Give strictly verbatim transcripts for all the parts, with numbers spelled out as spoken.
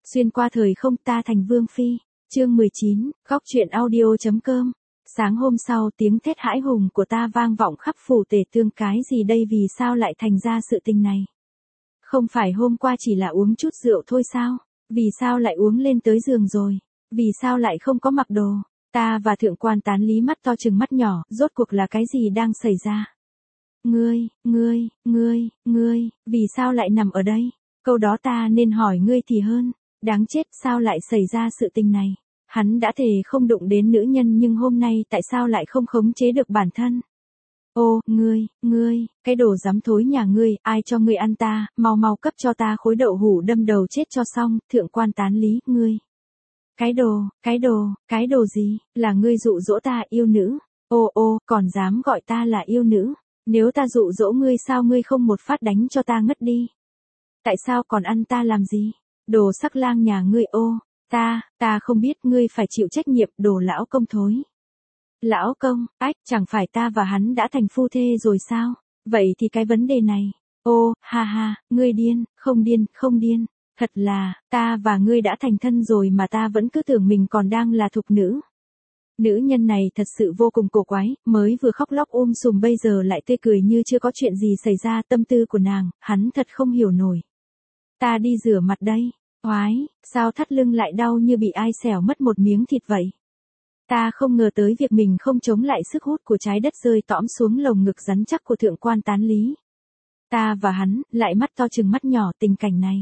Xuyên qua thời không, ta thành vương phi. Chương mười chín, góc truyện audio.com. Sáng hôm sau, tiếng thét hãi hùng của ta vang vọng khắp phủ tể tương, cái gì đây, vì sao lại thành ra sự tình này? Không phải hôm qua chỉ là uống chút rượu thôi sao? Vì sao lại uống lên tới giường rồi? Vì sao lại không có mặc đồ? Ta và thượng quan Tán Lý mắt to trừng mắt nhỏ, rốt cuộc là cái gì đang xảy ra? Ngươi, ngươi, ngươi, ngươi, vì sao lại nằm ở đây? Câu đó ta nên hỏi ngươi thì hơn. Đáng chết, sao lại xảy ra sự tình này? Hắn đã thề không đụng đến nữ nhân, nhưng hôm nay tại sao lại không khống chế được bản thân? Ô, ngươi, ngươi, cái đồ dám thối nhà ngươi, ai cho ngươi ăn ta, mau mau cấp cho ta khối đậu hũ đâm đầu chết cho xong. Thượng quan Tán Lý, ngươi. Cái đồ, cái đồ, cái đồ gì, là ngươi dụ dỗ ta yêu nữ? Ô ô, còn dám gọi ta là yêu nữ? Nếu ta dụ dỗ ngươi, sao ngươi không một phát đánh cho ta ngất đi? Tại sao còn ăn ta làm gì? Đồ sắc lang nhà ngươi. Ô, ta, ta không biết, ngươi phải chịu trách nhiệm, đồ lão công thối. Lão công, ách, chẳng phải ta và hắn đã thành phu thê rồi sao? Vậy thì cái vấn đề này, ô, ha ha, ngươi điên, không điên, không điên. Thật là, ta và ngươi đã thành thân rồi mà ta vẫn cứ tưởng mình còn đang là thục nữ. Nữ nhân này thật sự vô cùng cổ quái, mới vừa khóc lóc um sùm bây giờ lại tươi cười như chưa có chuyện gì xảy ra. Tâm tư của nàng, hắn thật không hiểu nổi. Ta đi rửa mặt đây. Oái, sao thắt lưng lại đau như bị ai xẻo mất một miếng thịt vậy? Ta không ngờ tới việc mình không chống lại sức hút của trái đất rơi tõm xuống lồng ngực rắn chắc của thượng quan Tán Lý. Ta và hắn, lại mắt to trừng mắt nhỏ, tình cảnh này.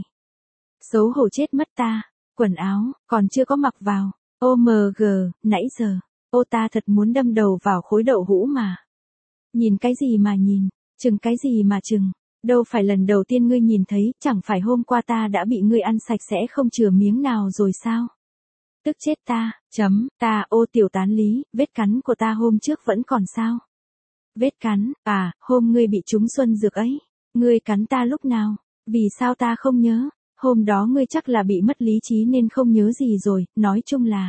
Xấu hổ chết mất ta, quần áo, còn chưa có mặc vào. ô em giê, nãy giờ, ô ta thật muốn đâm đầu vào khối đậu hũ mà. Nhìn cái gì mà nhìn, chừng cái gì mà chừng, đâu phải lần đầu tiên ngươi nhìn thấy, chẳng phải hôm qua ta đã bị ngươi ăn sạch sẽ không chừa miếng nào rồi sao? Tức chết ta, chấm, ta, ô Tiểu Tán Lý, vết cắn của ta hôm trước vẫn còn sao? Vết cắn, à, hôm ngươi bị trúng xuân dược ấy, ngươi cắn ta lúc nào? Vì sao ta không nhớ? Hôm đó ngươi chắc là bị mất lý trí nên không nhớ gì rồi, nói chung là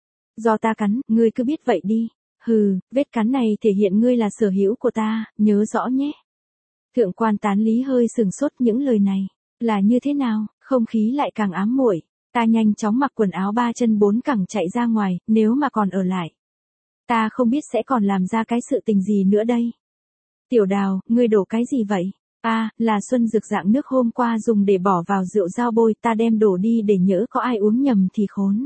do ta cắn, ngươi cứ biết vậy đi. Hừ, vết cắn này thể hiện ngươi là sở hữu của ta, nhớ rõ nhé. Thượng quan Tán Lý hơi sừng sốt, những lời này là như thế nào? Không khí lại càng ám muội. Ta nhanh chóng mặc quần áo ba chân bốn cẳng chạy ra ngoài, nếu mà còn ở lại, ta không biết sẽ còn làm ra cái sự tình gì nữa đây. Tiểu Đào, ngươi đổ cái gì vậy? À, là xuân dược dạng nước hôm qua dùng để bỏ vào rượu dao bôi, ta đem đổ đi để nhỡ có ai uống nhầm thì khốn.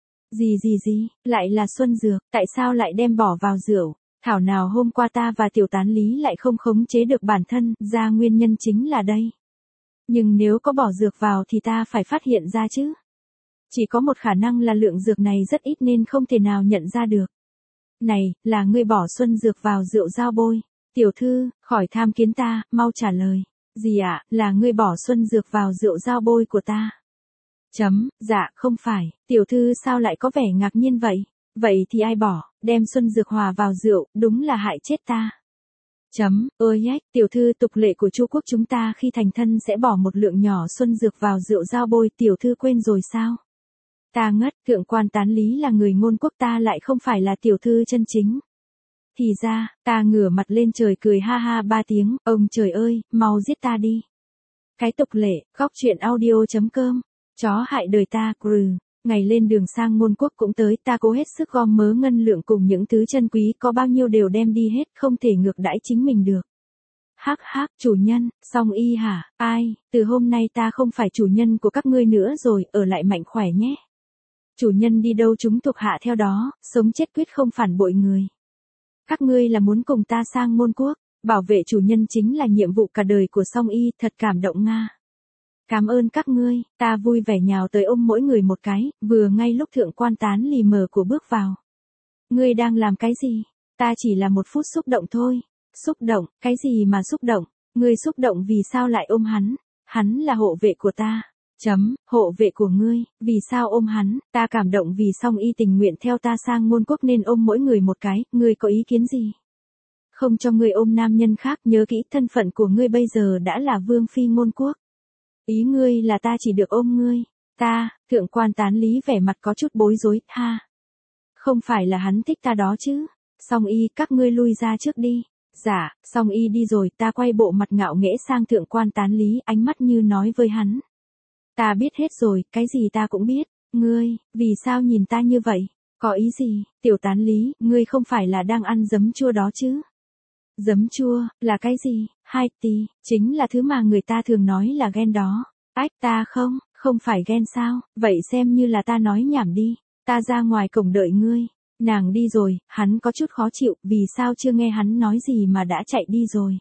Gì gì gì, lại là xuân dược, tại sao lại đem bỏ vào rượu? Thảo nào hôm qua ta và Tiểu Tán Lý lại không khống chế được bản thân, ra nguyên nhân chính là đây. Nhưng nếu có bỏ dược vào thì ta phải phát hiện ra chứ. Chỉ có một khả năng là lượng dược này rất ít nên không thể nào nhận ra được. Này, là ngươi bỏ xuân dược vào rượu dao bôi. Tiểu thư, khỏi tham kiến ta, mau trả lời. Gì ạ, à, là ngươi bỏ xuân dược vào rượu dao bôi của ta? Chấm, dạ, không phải. Tiểu thư sao lại có vẻ ngạc nhiên vậy? Vậy thì ai bỏ, đem xuân dược hòa vào rượu, đúng là hại chết ta. Chấm, ơi nhách, tiểu thư, tục lệ của Chu quốc chúng ta khi thành thân sẽ bỏ một lượng nhỏ xuân dược vào rượu dao bôi, tiểu thư quên rồi sao? Ta ngất, thượng quan Tán Lý là người ngôn quốc, ta lại không phải là tiểu thư chân chính. Thì ra, ta ngửa mặt lên trời cười ha ha ba tiếng, ông trời ơi, mau giết ta đi. Cái tục lệ, góc truyện audio.com, chó hại đời ta, crừ. Ngày lên đường sang ngôn quốc cũng tới, ta cố hết sức gom mớ ngân lượng cùng những thứ chân quý có bao nhiêu đều đem đi hết, không thể ngược đãi chính mình được. Hắc hắc, chủ nhân, song y hả, ai, từ hôm nay ta không phải chủ nhân của các ngươi nữa rồi, ở lại mạnh khỏe nhé. Chủ nhân đi đâu chúng thuộc hạ theo đó, sống chết quyết không phản bội người. Các ngươi là muốn cùng ta sang ngôn quốc, bảo vệ chủ nhân chính là nhiệm vụ cả đời của song y, thật cảm động nga. Cảm ơn các ngươi, ta vui vẻ nhào tới ôm mỗi người một cái, vừa ngay lúc thượng quan Tán Lý mở của bước vào. Ngươi đang làm cái gì? Ta chỉ là một phút xúc động thôi. Xúc động, cái gì mà xúc động? Ngươi xúc động vì sao lại ôm hắn? Hắn là hộ vệ của ta. Chấm, hộ vệ của ngươi, vì sao ôm hắn? Ta cảm động vì song y tình nguyện theo ta sang ngôn quốc nên ôm mỗi người một cái, ngươi có ý kiến gì? Không cho ngươi ôm nam nhân khác, nhớ kỹ thân phận của ngươi bây giờ đã là vương phi ngôn quốc. Ý ngươi là ta chỉ được ôm ngươi. Ta, thượng quan Tán Lý vẻ mặt có chút bối rối, ha. Không phải là hắn thích ta đó chứ. Song y, các ngươi lui ra trước đi. Dạ, song y đi rồi, ta quay bộ mặt ngạo nghễ sang thượng quan Tán Lý, ánh mắt như nói với hắn. Ta biết hết rồi, cái gì ta cũng biết. Ngươi, vì sao nhìn ta như vậy? Có ý gì? Tiểu Tán Lý, ngươi không phải là đang ăn giấm chua đó chứ? Giấm chua, là cái gì? Hai tì, chính là thứ mà người ta thường nói là ghen đó. Ách, ta không, không phải ghen sao? Vậy xem như là ta nói nhảm đi. Ta ra ngoài cổng đợi ngươi. Nàng đi rồi, hắn có chút khó chịu, vì sao chưa nghe hắn nói gì mà đã chạy đi rồi?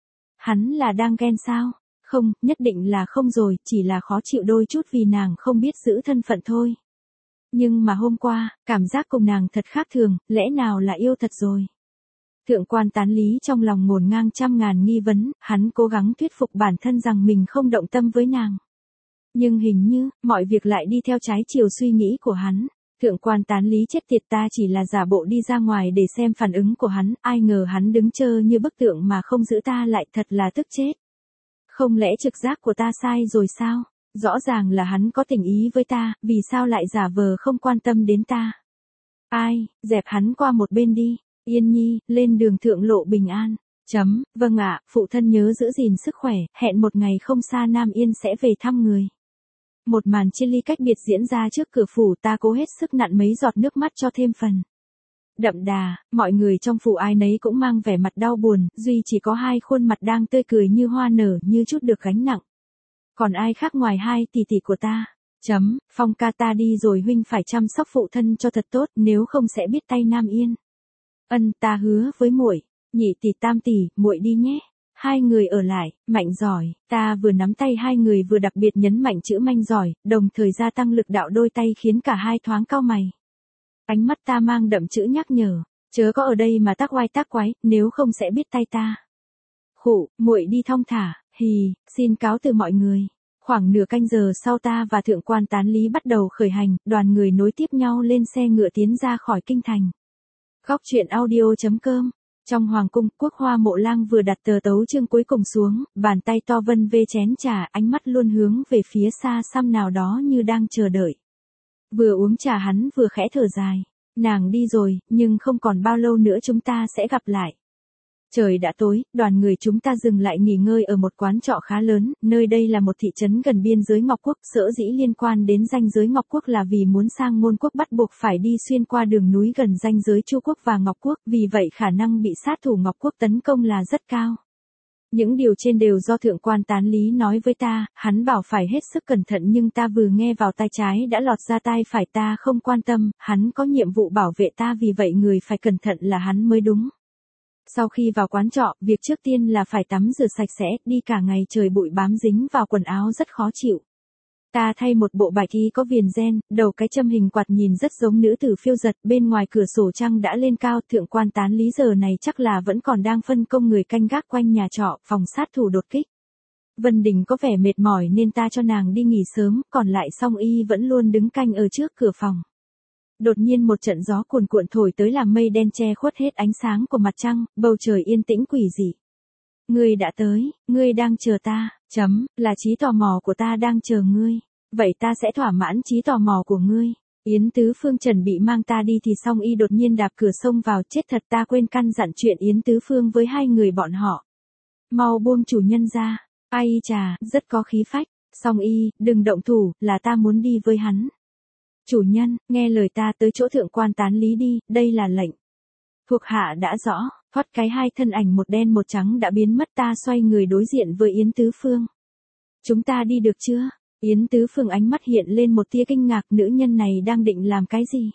Hắn là đang ghen sao? Không, nhất định là không rồi, chỉ là khó chịu đôi chút vì nàng không biết giữ thân phận thôi. Nhưng mà hôm qua, cảm giác cùng nàng thật khác thường, lẽ nào là yêu thật rồi? Thượng quan Tán Lý trong lòng ngổn ngang trăm ngàn nghi vấn, hắn cố gắng thuyết phục bản thân rằng mình không động tâm với nàng. Nhưng hình như, mọi việc lại đi theo trái chiều suy nghĩ của hắn. Thượng quan Tán Lý chết tiệt, ta chỉ là giả bộ đi ra ngoài để xem phản ứng của hắn, ai ngờ hắn đứng chờ như bức tượng mà không giữ ta lại, thật là tức chết. Không lẽ trực giác của ta sai rồi sao? Rõ ràng là hắn có tình ý với ta, vì sao lại giả vờ không quan tâm đến ta? Ai, dẹp hắn qua một bên đi. Yên Nhi, lên đường thượng lộ bình an. Chấm, vâng ạ, phụ thân nhớ giữ gìn sức khỏe, hẹn một ngày không xa Nam Yên sẽ về thăm người. Một màn chia ly cách biệt diễn ra trước cửa phủ, ta cố hết sức nặn mấy giọt nước mắt cho thêm phần đậm đà. Mọi người trong phủ ai nấy cũng mang vẻ mặt đau buồn, duy chỉ có hai khuôn mặt đang tươi cười như hoa nở, như chút được gánh nặng. Còn ai khác ngoài hai tỷ tỷ của ta? Chấm, Phong ca ta đi rồi, huynh phải chăm sóc phụ thân cho thật tốt, nếu không sẽ biết tay Nam Yên. Ân, ta hứa với muội. Nhị tỷ tam tỷ, muội đi nhé. Hai người ở lại, Mạnh giỏi. Ta vừa nắm tay hai người vừa đặc biệt nhấn mạnh chữ Mạnh giỏi, đồng thời gia tăng lực đạo đôi tay khiến cả hai thoáng cau mày. Ánh mắt ta mang đậm chữ nhắc nhở, chớ có ở đây mà tác oai tác quái, nếu không sẽ biết tay ta. Khụ, muội đi thong thả, hì, xin cáo từ mọi người. Khoảng nửa canh giờ sau, ta và Thượng quan Tán Lý bắt đầu khởi hành, đoàn người nối tiếp nhau lên xe ngựa tiến ra khỏi kinh thành. Góc truyện audio chấm com. Trong hoàng cung, Quốc Hoa Mộ Lang vừa đặt tờ tấu chương cuối cùng xuống, bàn tay to vân vê chén trà, ánh mắt luôn hướng về phía xa xăm nào đó như đang chờ đợi. Vừa uống trà hắn vừa khẽ thở dài. Nàng đi rồi, nhưng không còn bao lâu nữa chúng ta sẽ gặp lại. Trời đã tối, đoàn người chúng ta dừng lại nghỉ ngơi ở một quán trọ khá lớn, nơi đây là một thị trấn gần biên giới Ngọc Quốc, sở dĩ liên quan đến ranh giới Ngọc Quốc là vì muốn sang Môn Quốc bắt buộc phải đi xuyên qua đường núi gần ranh giới Chu Quốc và Ngọc Quốc, vì vậy khả năng bị sát thủ Ngọc Quốc tấn công là rất cao. Những điều trên đều do Thượng quan Tán Lý nói với ta, hắn bảo phải hết sức cẩn thận nhưng ta vừa nghe vào tai trái đã lọt ra tai phải, ta không quan tâm, hắn có nhiệm vụ bảo vệ ta, vì vậy người phải cẩn thận là hắn mới đúng. Sau khi vào quán trọ, việc trước tiên là phải tắm rửa sạch sẽ, đi cả ngày trời bụi bám dính vào quần áo rất khó chịu. Ta thay một bộ bạch y có viền ren, đầu cái châm hình quạt nhìn rất giống nữ tử phiêu giật, bên ngoài cửa sổ trăng đã lên cao. Thượng quan Tán Lý giờ này chắc là vẫn còn đang phân công người canh gác quanh nhà trọ, phòng sát thủ đột kích. Vân Đình có vẻ mệt mỏi nên ta cho nàng đi nghỉ sớm, còn lại Song Y vẫn luôn đứng canh ở trước cửa phòng. Đột nhiên một trận gió cuồn cuộn thổi tới làm mây đen che khuất hết ánh sáng của mặt trăng, bầu trời yên tĩnh quỷ dị. Ngươi đã tới, ngươi đang chờ ta, chấm, là trí tò mò của ta đang chờ ngươi. Vậy ta sẽ thỏa mãn trí tò mò của ngươi. Yến Tứ Phương chuẩn bị mang ta đi thì Song Y đột nhiên đạp cửa xông vào, chết thật, ta quên căn dặn chuyện Yến Tứ Phương với hai người bọn họ. Mau buông chủ nhân ra. Ai chà, rất có khí phách. Song Y, đừng động thủ, là ta muốn đi với hắn. Chủ nhân, nghe lời ta, tới chỗ Thượng quan Tán Lý đi, đây là lệnh. Thuộc hạ đã rõ, thoát cái hai thân ảnh một đen một trắng đã biến mất, ta xoay người đối diện với Yến Tứ Phương. Chúng ta đi được chưa? Yến Tứ Phương ánh mắt hiện lên một tia kinh ngạc, nữ nhân này đang định làm cái gì?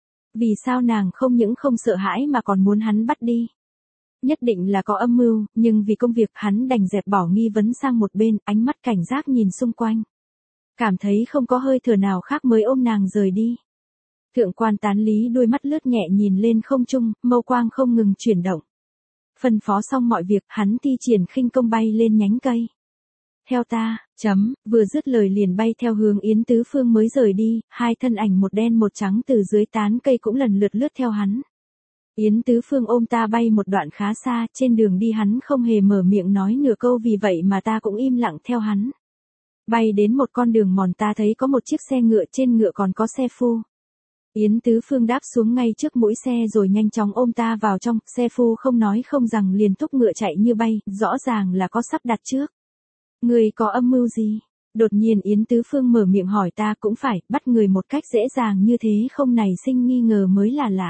Vì sao nàng không những không sợ hãi mà còn muốn hắn bắt đi? Nhất định là có âm mưu, nhưng vì công việc hắn đành dẹp bỏ nghi vấn sang một bên, ánh mắt cảnh giác nhìn xung quanh. Cảm thấy không có hơi thở nào khác mới ôm nàng rời đi. Thượng quan Tán Lý đôi mắt lướt nhẹ nhìn lên không trung, mâu quang không ngừng chuyển động. Phân phó xong mọi việc, hắn thi triển khinh công bay lên nhánh cây. Theo ta, chấm, vừa dứt lời liền bay theo hướng Yến Tứ Phương mới rời đi, hai thân ảnh một đen một trắng từ dưới tán cây cũng lần lượt lướt theo hắn. Yến Tứ Phương ôm ta bay một đoạn khá xa, trên đường đi hắn không hề mở miệng nói nửa câu, vì vậy mà ta cũng im lặng theo hắn. Bay đến một con đường mòn, ta thấy có một chiếc xe ngựa, trên ngựa còn có xe phu. Yến Tứ Phương đáp xuống ngay trước mũi xe rồi nhanh chóng ôm ta vào trong, xe phu không nói không rằng liền thúc ngựa chạy như bay, rõ ràng là có sắp đặt trước. Người có âm mưu gì? Đột nhiên Yến Tứ Phương mở miệng hỏi ta cũng phải, bắt người một cách dễ dàng như thế không nảy sinh nghi ngờ mới là lạ.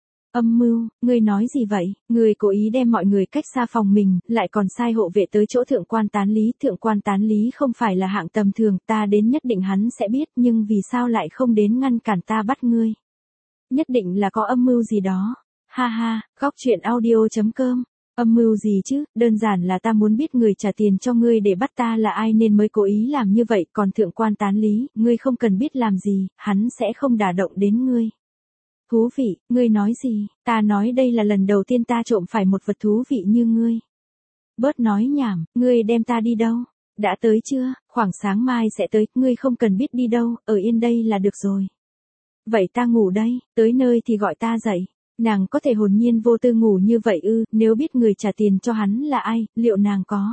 Âm mưu, ngươi nói gì vậy? Ngươi cố ý đem mọi người cách xa phòng mình, lại còn sai hộ vệ tới chỗ thượng quan tán lý. Thượng quan tán lý không phải là hạng tầm thường, ta đến nhất định hắn sẽ biết, nhưng vì sao lại không đến ngăn cản ta bắt ngươi? Nhất định là có âm mưu gì đó. Ha ha, góc truyện audio chấm com. Âm mưu gì chứ, đơn giản là ta muốn biết người trả tiền cho ngươi để bắt ta là ai nên mới cố ý làm như vậy, còn thượng quan tán lý, ngươi không cần biết làm gì, hắn sẽ không đả động đến ngươi. Thú vị, ngươi nói gì, ta nói đây là lần đầu tiên ta trộm phải một vật thú vị như ngươi. Bớt nói nhảm, ngươi đem ta đi đâu? Đã tới chưa, khoảng sáng mai sẽ tới, ngươi không cần biết đi đâu, ở yên đây là được rồi. Vậy ta ngủ đây, tới nơi thì gọi ta dậy. Nàng có thể hồn nhiên vô tư ngủ như vậy ư, nếu biết người trả tiền cho hắn là ai, liệu nàng có?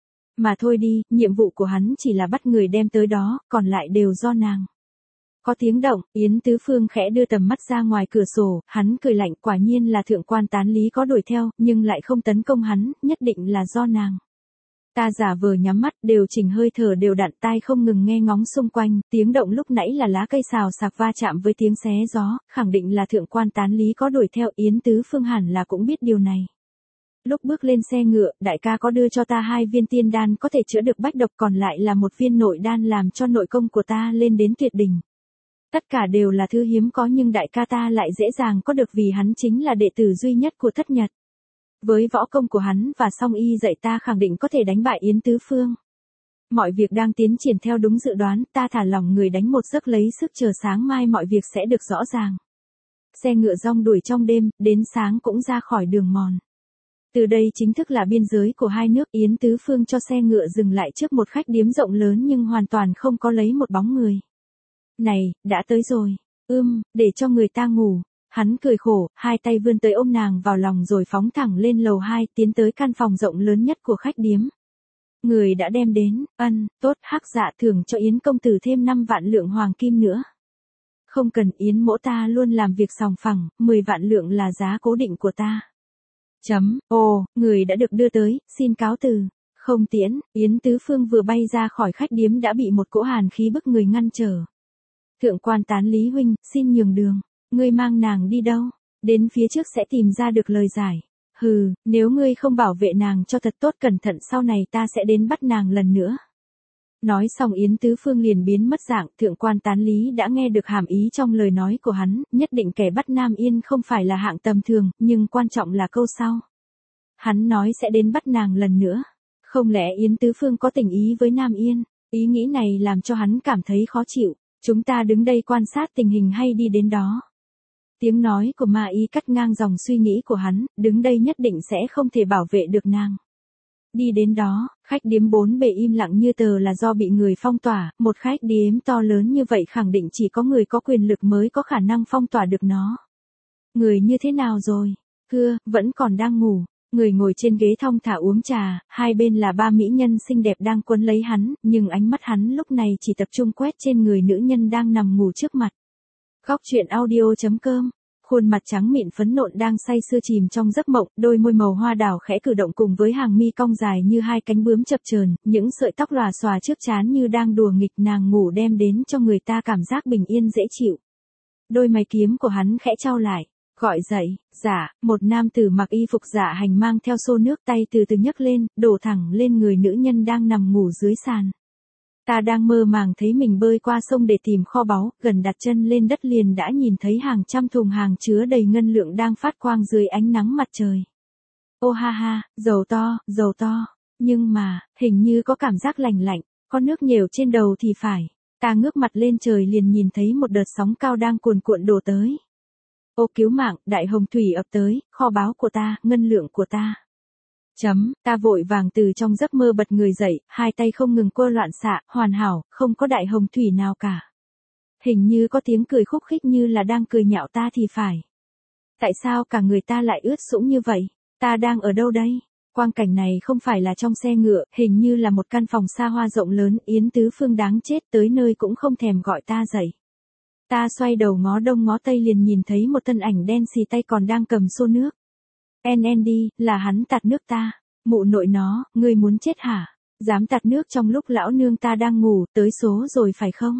Mà thôi đi, nhiệm vụ của hắn chỉ là bắt người đem tới đó, còn lại đều do nàng. Có tiếng động, Yến Tứ Phương khẽ đưa tầm mắt ra ngoài cửa sổ, hắn cười lạnh, quả nhiên là thượng quan tán lý có đuổi theo, nhưng lại không tấn công hắn, nhất định là do nàng. Ta giả vờ nhắm mắt, điều chỉnh hơi thở đều đặn, tai không ngừng nghe ngóng xung quanh, tiếng động lúc nãy là lá cây xào xạc va chạm với tiếng xé gió, khẳng định là thượng quan tán lý có đuổi theo. Yến Tứ Phương hẳn là cũng biết điều này. Lúc bước lên xe ngựa, đại ca có đưa cho ta hai viên tiên đan có thể chữa được bách độc, còn lại là một viên nội đan làm cho nội công của ta lên đến tuyệt đỉnh. Tất cả đều là thứ hiếm có nhưng đại ca ta lại dễ dàng có được vì hắn chính là đệ tử duy nhất của Thất Nhật. Với võ công của hắn và song y dạy ta khẳng định có thể đánh bại Yến Tứ Phương. Mọi việc đang tiến triển theo đúng dự đoán, ta thả lỏng người đánh một giấc lấy sức chờ sáng mai mọi việc sẽ được rõ ràng. Xe ngựa rong đuổi trong đêm, đến sáng cũng ra khỏi đường mòn. Từ đây chính thức là biên giới của hai nước. Yến Tứ Phương cho xe ngựa dừng lại trước một khách điếm rộng lớn nhưng hoàn toàn không có lấy một bóng người. Này, đã tới rồi. Ưm, để cho người ta ngủ. Hắn cười khổ, hai tay vươn tới ôm nàng vào lòng rồi phóng thẳng lên lầu hai, tiến tới căn phòng rộng lớn nhất của khách điếm. Người đã đem đến, ân, tốt, hắc dạ thưởng cho Yến công tử thêm năm vạn lượng hoàng kim nữa. Không cần, Yến mỗ ta luôn làm việc sòng phẳng, mười vạn lượng là giá cố định của ta. Chấm, ồ, người đã được đưa tới, xin cáo từ. Không tiễn, Yến Tứ Phương vừa bay ra khỏi khách điếm đã bị một cỗ hàn khí bức người ngăn trở. Thượng quan tán lý huynh, xin nhường đường. Ngươi mang nàng đi đâu? Đến phía trước sẽ tìm ra được lời giải. Hừ, nếu ngươi không bảo vệ nàng cho thật tốt cẩn thận sau này ta sẽ đến bắt nàng lần nữa. Nói xong Yến Tứ Phương liền biến mất dạng, thượng quan tán lý đã nghe được hàm ý trong lời nói của hắn, nhất định kẻ bắt Nam Yên không phải là hạng tầm thường, nhưng quan trọng là câu sau. Hắn nói sẽ đến bắt nàng lần nữa. Không lẽ Yến Tứ Phương có tình ý với Nam Yên? Ý nghĩ này làm cho hắn cảm thấy khó chịu. Chúng ta đứng đây quan sát tình hình hay đi đến đó? Tiếng nói của Ma Y cắt ngang dòng suy nghĩ của hắn, đứng đây nhất định sẽ không thể bảo vệ được nàng. Đi đến đó, khách điếm bốn bề im lặng như tờ là do bị người phong tỏa, một khách điếm to lớn như vậy khẳng định chỉ có người có quyền lực mới có khả năng phong tỏa được nó. Người như thế nào rồi? Thưa, vẫn còn đang ngủ. Người ngồi trên ghế thong thả uống trà, hai bên là ba mỹ nhân xinh đẹp đang quấn lấy hắn, nhưng ánh mắt hắn lúc này chỉ tập trung quét trên người nữ nhân đang nằm ngủ trước mặt. Góc truyện audio chấm com. Khuôn mặt trắng mịn phấn nộn đang say sưa chìm trong giấc mộng, đôi môi màu hoa đào khẽ cử động cùng với hàng mi cong dài như hai cánh bướm chập chờn, những sợi tóc lòa xòa trước trán như đang đùa nghịch, nàng ngủ đem đến cho người ta cảm giác bình yên dễ chịu. Đôi mày kiếm của hắn khẽ chau lại, gọi dậy, dạ, một nam tử mặc y phục dạ hành mang theo xô nước, tay từ từ nhấc lên, đổ thẳng lên người nữ nhân đang nằm ngủ dưới sàn. Ta đang mơ màng thấy mình bơi qua sông để tìm kho báu, gần đặt chân lên đất liền đã nhìn thấy hàng trăm thùng hàng chứa đầy ngân lượng đang phát quang dưới ánh nắng mặt trời. Ô ha ha, dầu to, dầu to, nhưng mà, hình như có cảm giác lành lạnh, có nước nhiều trên đầu thì phải. Ta ngước mặt lên trời liền nhìn thấy một đợt sóng cao đang cuồn cuộn đổ tới. Ô cứu mạng, đại hồng thủy ập tới, kho báu của ta, ngân lượng của ta. Chấm, ta vội vàng từ trong giấc mơ bật người dậy, hai tay không ngừng quơ loạn xạ, hoàn hảo, không có đại hồng thủy nào cả. Hình như có tiếng cười khúc khích như là đang cười nhạo ta thì phải. Tại sao cả người ta lại ướt sũng như vậy? Ta đang ở đâu đây? Quang cảnh này không phải là trong xe ngựa, hình như là một căn phòng xa hoa rộng lớn, Yến Tứ Phương đáng chết tới nơi cũng không thèm gọi ta dậy. Ta xoay đầu ngó đông ngó tây liền nhìn thấy một thân ảnh đen xì tay còn đang cầm xô nước. en en đê, là hắn tạt nước ta. Mụ nội nó, ngươi muốn chết hả? Dám tạt nước trong lúc lão nương ta đang ngủ, tới số rồi phải không?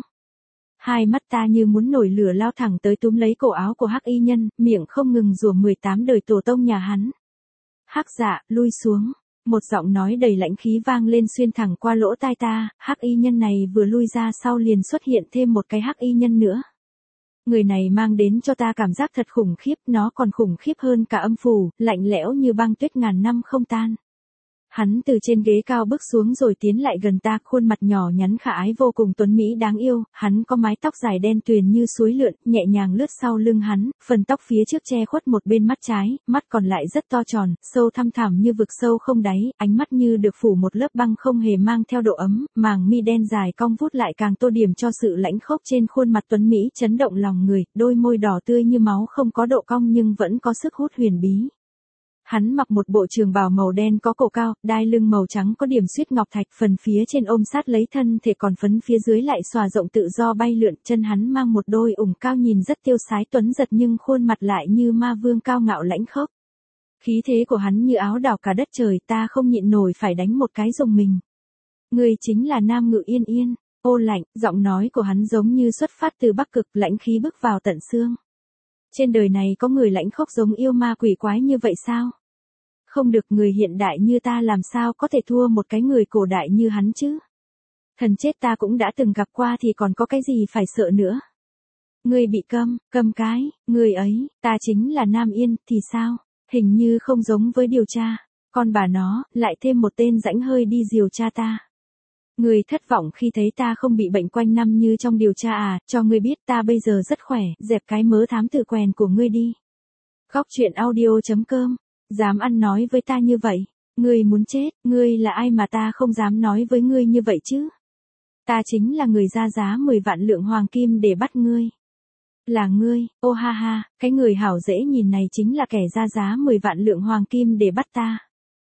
Hai mắt ta như muốn nổi lửa lao thẳng tới túm lấy cổ áo của hắc y nhân, miệng không ngừng rủa mười tám đời tổ tông nhà hắn. Hắc Dạ, lui xuống. Một giọng nói đầy lãnh khí vang lên xuyên thẳng qua lỗ tai ta, hắc y nhân này vừa lui ra sau liền xuất hiện thêm một cái hắc y nhân nữa. Người này mang đến cho ta cảm giác thật khủng khiếp, nó còn khủng khiếp hơn cả âm phủ, lạnh lẽo như băng tuyết ngàn năm không tan. Hắn từ trên ghế cao bước xuống rồi tiến lại gần ta, khuôn mặt nhỏ nhắn khả ái vô cùng tuấn mỹ đáng yêu, hắn có mái tóc dài đen tuyền như suối lượn, nhẹ nhàng lướt sau lưng hắn, phần tóc phía trước che khuất một bên mắt trái, mắt còn lại rất to tròn, sâu thăm thẳm như vực sâu không đáy, ánh mắt như được phủ một lớp băng không hề mang theo độ ấm, màng mi đen dài cong vút lại càng tô điểm cho sự lãnh khốc trên khuôn mặt tuấn mỹ chấn động lòng người, đôi môi đỏ tươi như máu không có độ cong nhưng vẫn có sức hút huyền bí. Hắn mặc một bộ trường bào màu đen có cổ cao, đai lưng màu trắng có điểm xuyết ngọc thạch, phần phía trên ôm sát lấy thân thể còn phấn phía dưới lại xòa rộng tự do bay lượn, chân hắn mang một đôi ủng cao nhìn rất tiêu sái tuấn giật nhưng khuôn mặt lại như ma vương cao ngạo lãnh khốc. Khí thế của hắn như áo đảo cả đất trời, ta không nhịn nổi phải đánh một cái rùng mình. Người chính là Nam Ngự Yên Yên. Ô lạnh, giọng nói của hắn giống như xuất phát từ Bắc Cực, lãnh khí bước vào tận xương. Trên đời này có người lãnh khốc giống yêu ma quỷ quái như vậy sao? Không được, người hiện đại như ta làm sao có thể thua một cái người cổ đại như hắn chứ? Thần chết ta cũng đã từng gặp qua thì còn có cái gì phải sợ nữa? Ngươi bị câm, câm cái, người ấy, ta chính là Nam Yên, thì sao? Hình như không giống với điều tra. Con bà nó, lại thêm một tên rãnh hơi đi điều tra ta. Người thất vọng khi thấy ta không bị bệnh quanh năm như trong điều tra à, cho ngươi biết ta bây giờ rất khỏe, dẹp cái mớ thám tử quèn của ngươi đi. Góc truyện audio chấm com, dám ăn nói với ta như vậy, ngươi muốn chết, ngươi là ai mà ta không dám nói với ngươi như vậy chứ? Ta chính là người ra giá mười vạn lượng hoàng kim để bắt ngươi. Là ngươi, ô ha ha, cái người hảo dễ nhìn này chính là kẻ ra giá mười vạn lượng hoàng kim để bắt ta.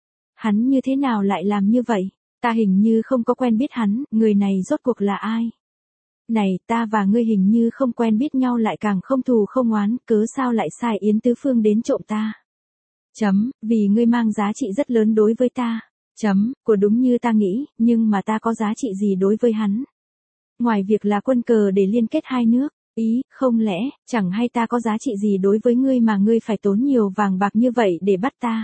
Hắn như thế nào lại làm như vậy? Ta hình như không có quen biết hắn, người này rốt cuộc là ai? Này, ta và ngươi hình như không quen biết nhau lại càng không thù không oán, cớ sao lại sai Yến Tứ Phương đến trộm ta? Chấm, vì ngươi mang giá trị rất lớn đối với ta. Chấm, của đúng như ta nghĩ, nhưng mà ta có giá trị gì đối với hắn? Ngoài việc là quân cờ để liên kết hai nước, ý, không lẽ, chẳng hay ta có giá trị gì đối với ngươi mà ngươi phải tốn nhiều vàng bạc như vậy để bắt ta?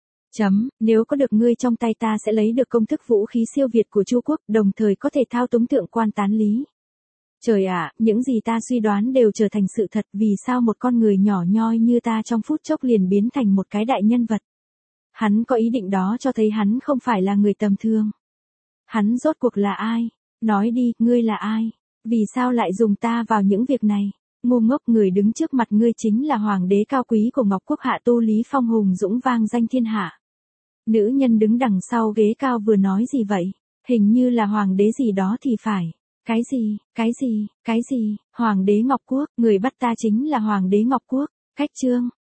Chấm, nếu có được ngươi trong tay ta sẽ lấy được công thức vũ khí siêu việt của Chu Quốc, đồng thời có thể thao túng thượng quan tán lý. Trời ạ, những gì ta suy đoán đều trở thành sự thật, vì sao một con người nhỏ nhoi như ta trong phút chốc liền biến thành một cái đại nhân vật. Hắn có ý định đó cho thấy hắn không phải là người tầm thường. Hắn rốt cuộc là ai? Nói đi, ngươi là ai? Vì sao lại dùng ta vào những việc này? Ngu ngốc, người đứng trước mặt ngươi chính là hoàng đế cao quý của Ngọc Quốc Hạ Tu Lý Phong hùng dũng vang danh thiên hạ. Nữ nhân đứng đằng sau ghế cao vừa nói gì vậy? Hình như là hoàng đế gì đó thì phải. Cái gì, cái gì, cái gì, hoàng đế Ngọc Quốc, người bắt ta chính là hoàng đế Ngọc Quốc. Cách chương,